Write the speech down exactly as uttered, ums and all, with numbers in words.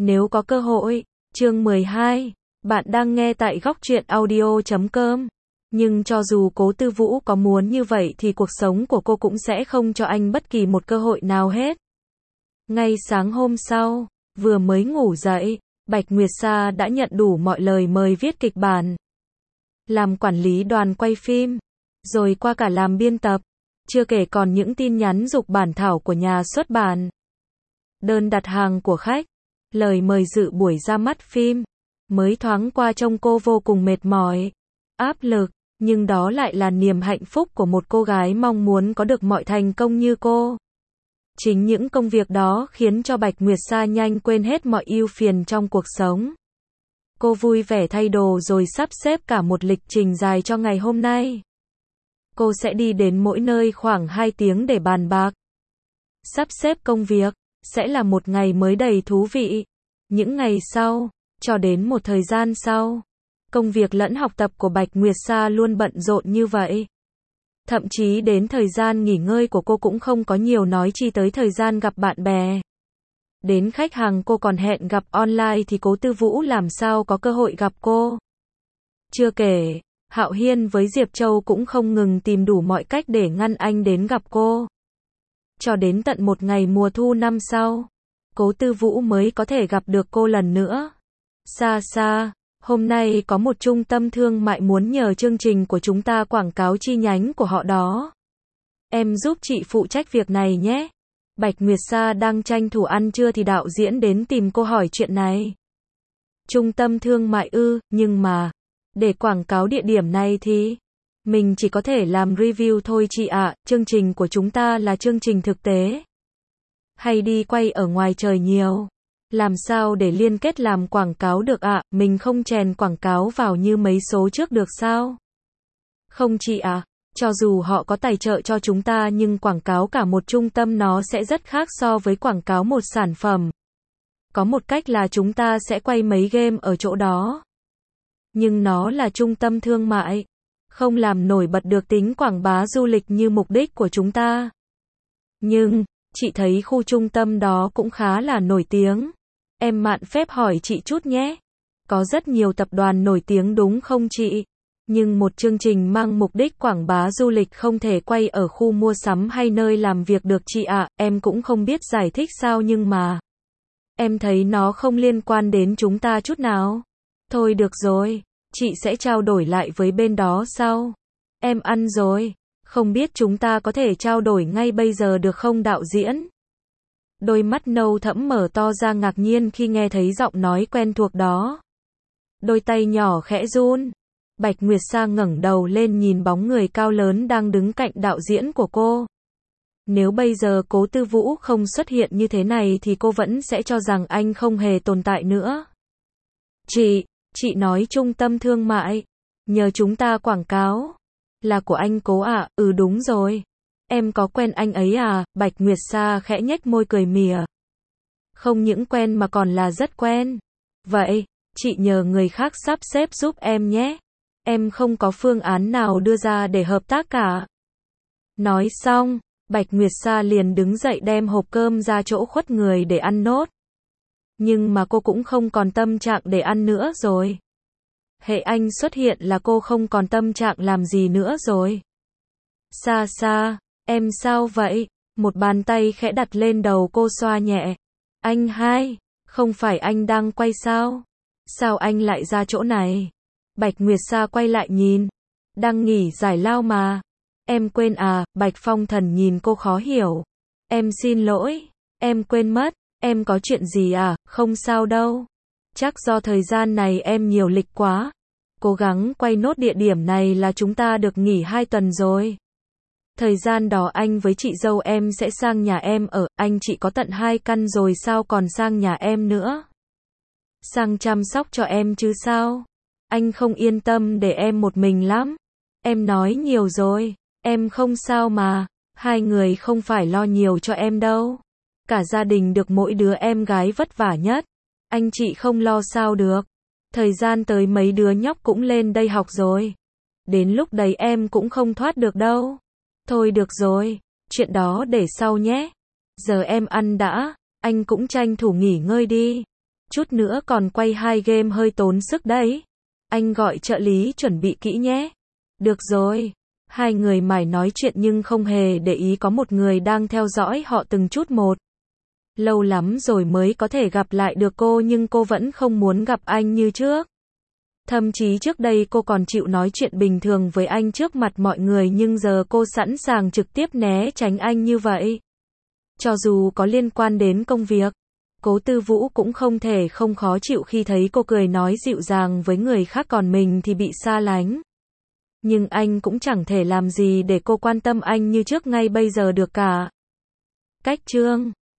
Nếu có cơ hội. Chương mười hai. Bạn đang nghe tại góc truyện audio chấm com. Nhưng cho dù Cố Tư Vũ có muốn như vậy thì cuộc sống của cô cũng sẽ không cho anh bất kỳ một cơ hội nào hết. Ngay sáng hôm sau, vừa mới ngủ dậy, Bạch Nguyệt Sa đã nhận đủ mọi lời mời viết kịch bản, làm quản lý đoàn quay phim, rồi qua cả làm biên tập, chưa kể còn những tin nhắn giục bản thảo của nhà xuất bản, đơn đặt hàng của khách, lời mời dự buổi ra mắt phim. Mới thoáng qua trông cô vô cùng mệt mỏi, áp lực, nhưng đó lại là niềm hạnh phúc của một cô gái mong muốn có được mọi thành công như cô. Chính những công việc đó khiến cho Bạch Nguyệt Sa nhanh quên hết mọi ưu phiền trong cuộc sống. Cô vui vẻ thay đồ rồi sắp xếp cả một lịch trình dài cho ngày hôm nay. Cô sẽ đi đến mỗi nơi khoảng hai tiếng để bàn bạc, sắp xếp công việc, sẽ là một ngày mới đầy thú vị. Những ngày sau, cho đến một thời gian sau, công việc lẫn học tập của Bạch Nguyệt Sa luôn bận rộn như vậy. Thậm chí đến thời gian nghỉ ngơi của cô cũng không có nhiều, nói chi tới thời gian gặp bạn bè. Đến khách hàng cô còn hẹn gặp online thì Cố Tư Vũ làm sao có cơ hội gặp cô. Chưa kể, Hạo Hiên với Diệp Châu cũng không ngừng tìm đủ mọi cách để ngăn anh đến gặp cô. Cho đến tận một ngày mùa thu năm sau, Cố Tư Vũ mới có thể gặp được cô lần nữa. Sa Sa, hôm nay có một trung tâm thương mại muốn nhờ chương trình của chúng ta quảng cáo chi nhánh của họ đó. Em giúp chị phụ trách việc này nhé. Bạch Nguyệt Sa đang tranh thủ ăn trưa thì đạo diễn đến tìm cô hỏi chuyện này. Trung tâm thương mại ư, nhưng mà, để quảng cáo địa điểm này thì, mình chỉ có thể làm review thôi chị ạ, chương trình của chúng ta là chương trình thực tế. Hay đi quay ở ngoài trời nhiều. Làm sao để liên kết làm quảng cáo được ạ, mình không chèn quảng cáo vào như mấy số trước được sao? Không chị ạ, cho dù họ có tài trợ cho chúng ta nhưng quảng cáo cả một trung tâm nó sẽ rất khác so với quảng cáo một sản phẩm. Có một cách là chúng ta sẽ quay mấy game ở chỗ đó. Nhưng nó là trung tâm thương mại, không làm nổi bật được tính quảng bá du lịch như mục đích của chúng ta. Nhưng, chị thấy khu trung tâm đó cũng khá là nổi tiếng. Em mạn phép hỏi chị chút nhé. Có rất nhiều tập đoàn nổi tiếng đúng không chị? Nhưng một chương trình mang mục đích quảng bá du lịch không thể quay ở khu mua sắm hay nơi làm việc được chị ạ. Em cũng không biết giải thích sao nhưng mà em thấy nó không liên quan đến chúng ta chút nào. Thôi được rồi, chị sẽ trao đổi lại với bên đó sau. Em ăn rồi. Không biết chúng ta có thể trao đổi ngay bây giờ được không đạo diễn? Đôi mắt nâu thẫm mở to ra ngạc nhiên khi nghe thấy giọng nói quen thuộc đó. Đôi tay nhỏ khẽ run. Bạch Nguyệt Sa ngẩng đầu lên nhìn bóng người cao lớn đang đứng cạnh đạo diễn của cô. Nếu bây giờ Cố Tư Vũ không xuất hiện như thế này thì cô vẫn sẽ cho rằng anh không hề tồn tại nữa. Chị, chị nói trung tâm thương mại, nhờ chúng ta quảng cáo. Là của anh Cố ạ, ừ đúng rồi. Em có quen anh ấy à? Bạch Nguyệt Sa khẽ nhếch môi cười mỉa. Không những quen mà còn là rất quen. Vậy, chị nhờ người khác sắp xếp giúp em nhé. Em không có phương án nào đưa ra để hợp tác cả. Nói xong, Bạch Nguyệt Sa liền đứng dậy đem hộp cơm ra chỗ khuất người để ăn nốt. Nhưng mà cô cũng không còn tâm trạng để ăn nữa rồi. Hệ anh xuất hiện là cô không còn tâm trạng làm gì nữa rồi. Sa Sa, em sao vậy? Một bàn tay khẽ đặt lên đầu cô xoa nhẹ. Anh hai, không phải anh đang quay sao? Sao anh lại ra chỗ này? Bạch Nguyệt Sa quay lại nhìn. Đang nghỉ giải lao mà. Em quên à? Bạch Phong Thần nhìn cô khó hiểu. Em xin lỗi, em quên mất. Em có chuyện gì à? Không sao đâu. Chắc do thời gian này em nhiều lịch quá. Cố gắng quay nốt địa điểm này là chúng ta được nghỉ hai tuần rồi. Thời gian đó anh với chị dâu em sẽ sang nhà em ở, anh chị có tận hai căn rồi sao còn sang nhà em nữa. Sang chăm sóc cho em chứ sao. Anh không yên tâm để em một mình lắm. Em nói nhiều rồi, em không sao mà, hai người không phải lo nhiều cho em đâu. Cả gia đình được mỗi đứa em gái vất vả nhất. Anh chị không lo sao được. Thời gian tới mấy đứa nhóc cũng lên đây học rồi. Đến lúc đấy em cũng không thoát được đâu. Thôi được rồi, chuyện đó để sau nhé. Giờ em ăn đã, anh cũng tranh thủ nghỉ ngơi đi. Chút nữa còn quay hai game hơi tốn sức đấy. Anh gọi trợ lý chuẩn bị kỹ nhé. Được rồi. Hai người mải nói chuyện nhưng không hề để ý có một người đang theo dõi họ từng chút một. Lâu lắm rồi mới có thể gặp lại được cô nhưng cô vẫn không muốn gặp anh như trước. Thậm chí trước đây cô còn chịu nói chuyện bình thường với anh trước mặt mọi người nhưng giờ cô sẵn sàng trực tiếp né tránh anh như vậy. Cho dù có liên quan đến công việc, Cố Tư Vũ cũng không thể không khó chịu khi thấy cô cười nói dịu dàng với người khác còn mình thì bị xa lánh. Nhưng anh cũng chẳng thể làm gì để cô quan tâm anh như trước ngay bây giờ được cả. Cách chương